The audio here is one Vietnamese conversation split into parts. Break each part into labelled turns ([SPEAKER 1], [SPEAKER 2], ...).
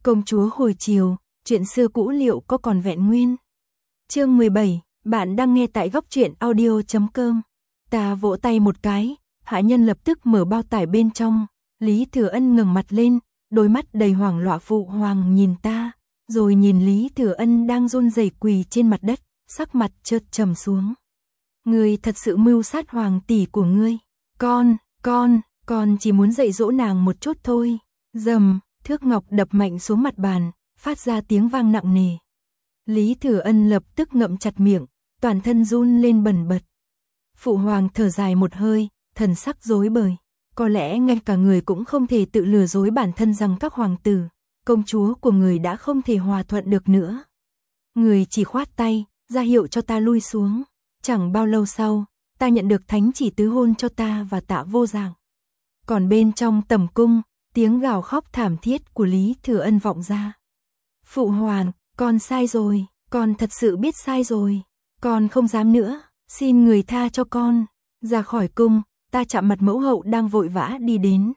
[SPEAKER 1] Công chúa hồi chiều, chuyện xưa cũ liệu có còn vẹn nguyên? Chương 17, bạn đang nghe tại góc truyện audio.com. Ta vỗ tay một cái, hạ nhân lập tức mở bao tải bên trong, Lý Thừa Ân ngẩng mặt lên, đôi mắt đầy hoảng loạn phụ hoàng nhìn ta, rồi nhìn Lý Thừa Ân đang run rẩy quỳ trên mặt đất, sắc mặt chợt trầm xuống. Ngươi thật sự mưu sát hoàng tỷ của ngươi. Con chỉ muốn dạy dỗ nàng một chút thôi. Rầm, thước ngọc đập mạnh xuống mặt bàn, phát ra tiếng vang nặng nề. Lý Thừa Ân lập tức ngậm chặt miệng, toàn thân run lên bần bật. Phụ hoàng thở dài một hơi, thần sắc rối bời. Có lẽ ngay cả người cũng không thể tự lừa dối bản thân rằng các hoàng tử, công chúa của người đã không thể hòa thuận được nữa. Người chỉ khoát tay, ra hiệu cho ta lui xuống. Chẳng bao lâu sau, ta nhận được thánh chỉ tứ hôn cho ta và Tạ Vô Dạng. Còn bên trong tầm cung, tiếng gào khóc thảm thiết của Lý Thừa Ân vọng ra. Phụ hoàng, con sai rồi, con thật sự biết sai rồi, con không dám nữa, xin người tha cho con. Ra khỏi cung, ta chạm mặt mẫu hậu đang vội vã đi đến.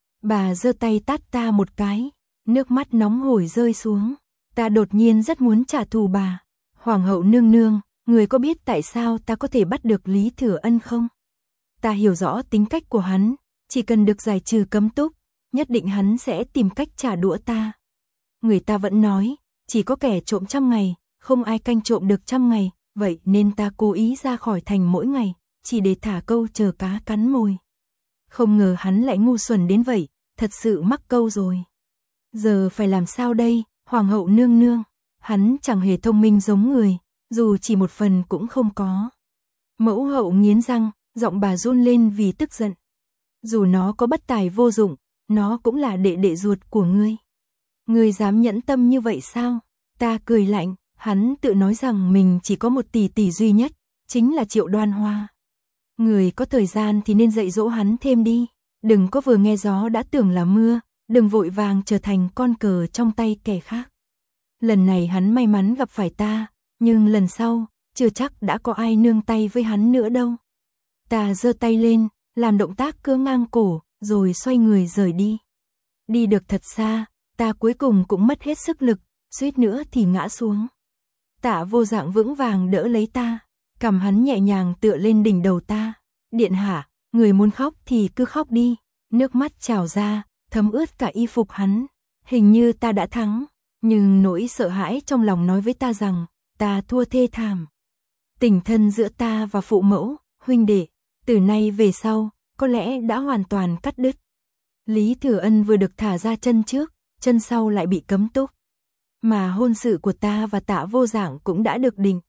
[SPEAKER 1] Bà giơ tay tát ta một cái, nước mắt nóng hổi rơi xuống. Ta đột nhiên rất muốn trả thù bà. Hoàng hậu nương nương, người có biết tại sao ta có thể bắt được Lý Thừa Ân không? Ta hiểu rõ tính cách của hắn, chỉ cần được giải trừ cấm túc, nhất định hắn sẽ tìm cách trả đũa ta. Người ta vẫn nói, chỉ có kẻ trộm 100 ngày, không ai canh trộm được 100 ngày, vậy nên ta cố ý ra khỏi thành mỗi ngày, chỉ để thả câu chờ cá cắn mồi. Không ngờ hắn lại ngu xuẩn đến vậy, thật sự mắc câu rồi. Giờ phải làm sao đây, hoàng hậu nương nương? Hắn chẳng hề thông minh giống người, dù chỉ một phần cũng không có. Mẫu hậu nghiến răng, giọng bà run lên vì tức giận. Dù nó có bất tài vô dụng, nó cũng là đệ đệ ruột của ngươi. Ngươi dám nhẫn tâm như vậy sao? Ta cười lạnh, hắn tự nói rằng mình chỉ có một tỷ tỷ duy nhất, chính là Triệu Đoan Hoa. Người có thời gian thì nên dạy dỗ hắn thêm đi, đừng có vừa nghe gió đã tưởng là mưa, đừng vội vàng trở thành con cờ trong tay kẻ khác. Lần này hắn may mắn gặp phải ta, nhưng lần sau, chưa chắc đã có ai nương tay với hắn nữa đâu. Ta giơ tay lên, làm động tác cưa ngang cổ, rồi xoay người rời đi. Đi được thật xa, ta cuối cùng cũng mất hết sức lực, suýt nữa thì ngã xuống. Tạ Vô Dạng vững vàng đỡ lấy ta, cằm hắn nhẹ nhàng tựa lên đỉnh đầu ta. Điện hạ, người muốn khóc thì cứ khóc đi. Nước mắt trào ra, thấm ướt cả y phục hắn. Hình như ta đã thắng, nhưng nỗi sợ hãi trong lòng nói với ta rằng ta thua thê thảm. Tình thân giữa ta và phụ mẫu, huynh đệ, từ nay về sau, có lẽ đã hoàn toàn cắt đứt. Lý Thừa Ân vừa được thả ra chân trước, chân sau lại bị cấm túc. Mà hôn sự của ta và Tạ Vô Dạng cũng đã được định.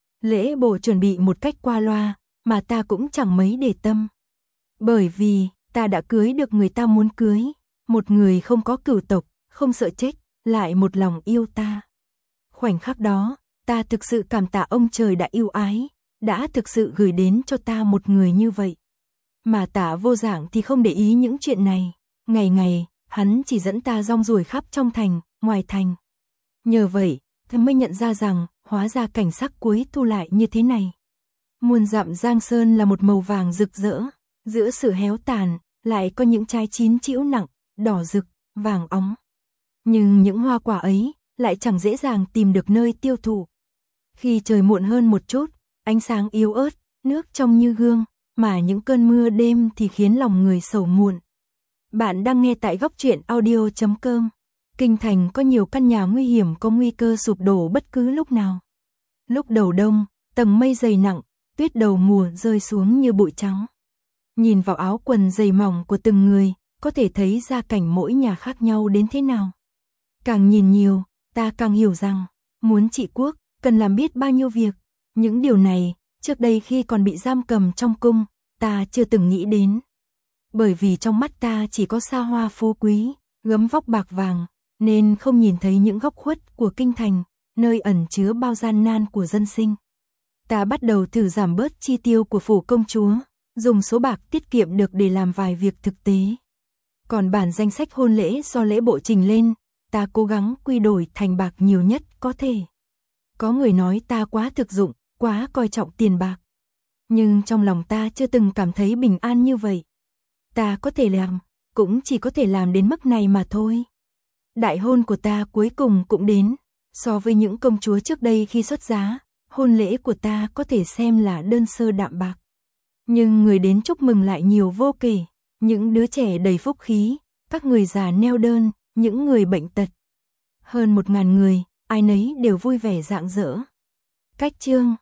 [SPEAKER 1] Lễ bộ chuẩn bị một cách qua loa, mà ta cũng chẳng mấy để tâm. Bởi vì, ta đã cưới được người ta muốn cưới, một người không có cửu tộc, không sợ chết, lại một lòng yêu ta. Khoảnh khắc đó, ta thực sự cảm tạ ông trời đã yêu ái, đã thực sự gửi đến cho ta một người như vậy. Mà Tạ Vô Dạng thì không để ý những chuyện này, ngày ngày, hắn chỉ dẫn ta rong ruổi khắp trong thành, ngoài thành. Nhờ vậy, ta mới nhận ra rằng, hóa ra cảnh sắc cuối thu lại như thế này. Muôn dặm Giang Sơn là một màu vàng rực rỡ, giữa sự héo tàn, lại có những trái chín chĩu nặng, đỏ rực, vàng óng. Nhưng những hoa quả ấy, lại chẳng dễ dàng tìm được nơi tiêu thụ. Khi trời muộn hơn một chút, ánh sáng yếu ớt, nước trong như gương, mà những cơn mưa đêm thì khiến lòng người sầu muộn. Bạn đang nghe tại góc truyện audio.com. Kinh thành có nhiều căn nhà nguy hiểm có nguy cơ sụp đổ bất cứ lúc nào. Lúc đầu đông, tầng mây dày nặng, tuyết đầu mùa rơi xuống như bụi trắng. Nhìn vào áo quần dày mỏng của từng người, có thể thấy gia cảnh mỗi nhà khác nhau đến thế nào. Càng nhìn nhiều, ta càng hiểu rằng, muốn trị quốc, cần làm biết bao nhiêu việc. Những điều này, trước đây khi còn bị giam cầm trong cung, ta chưa từng nghĩ đến. Bởi vì trong mắt ta chỉ có xa hoa phú quý, gấm vóc bạc vàng, nên không nhìn thấy những góc khuất của kinh thành, nơi ẩn chứa bao gian nan của dân sinh. Ta bắt đầu thử giảm bớt chi tiêu của phủ công chúa, dùng số bạc tiết kiệm được để làm vài việc thực tế. Còn bản danh sách hôn lễ do lễ bộ trình lên, ta cố gắng quy đổi thành bạc nhiều nhất có thể. Có người nói ta quá thực dụng, quá coi trọng tiền bạc. Nhưng trong lòng ta chưa từng cảm thấy bình an như vậy. Ta có thể làm, cũng chỉ có thể làm đến mức này mà thôi. đại hôn của ta cuối cùng cũng đến. So với những công chúa trước đây khi xuất giá, hôn lễ của ta có thể xem là đơn sơ đạm bạc. Nhưng người đến chúc mừng lại nhiều vô kể, những đứa trẻ đầy phúc khí, các người già neo đơn, những người bệnh tật. Hơn 1000 người, ai nấy đều vui vẻ rạng rỡ. Cách chương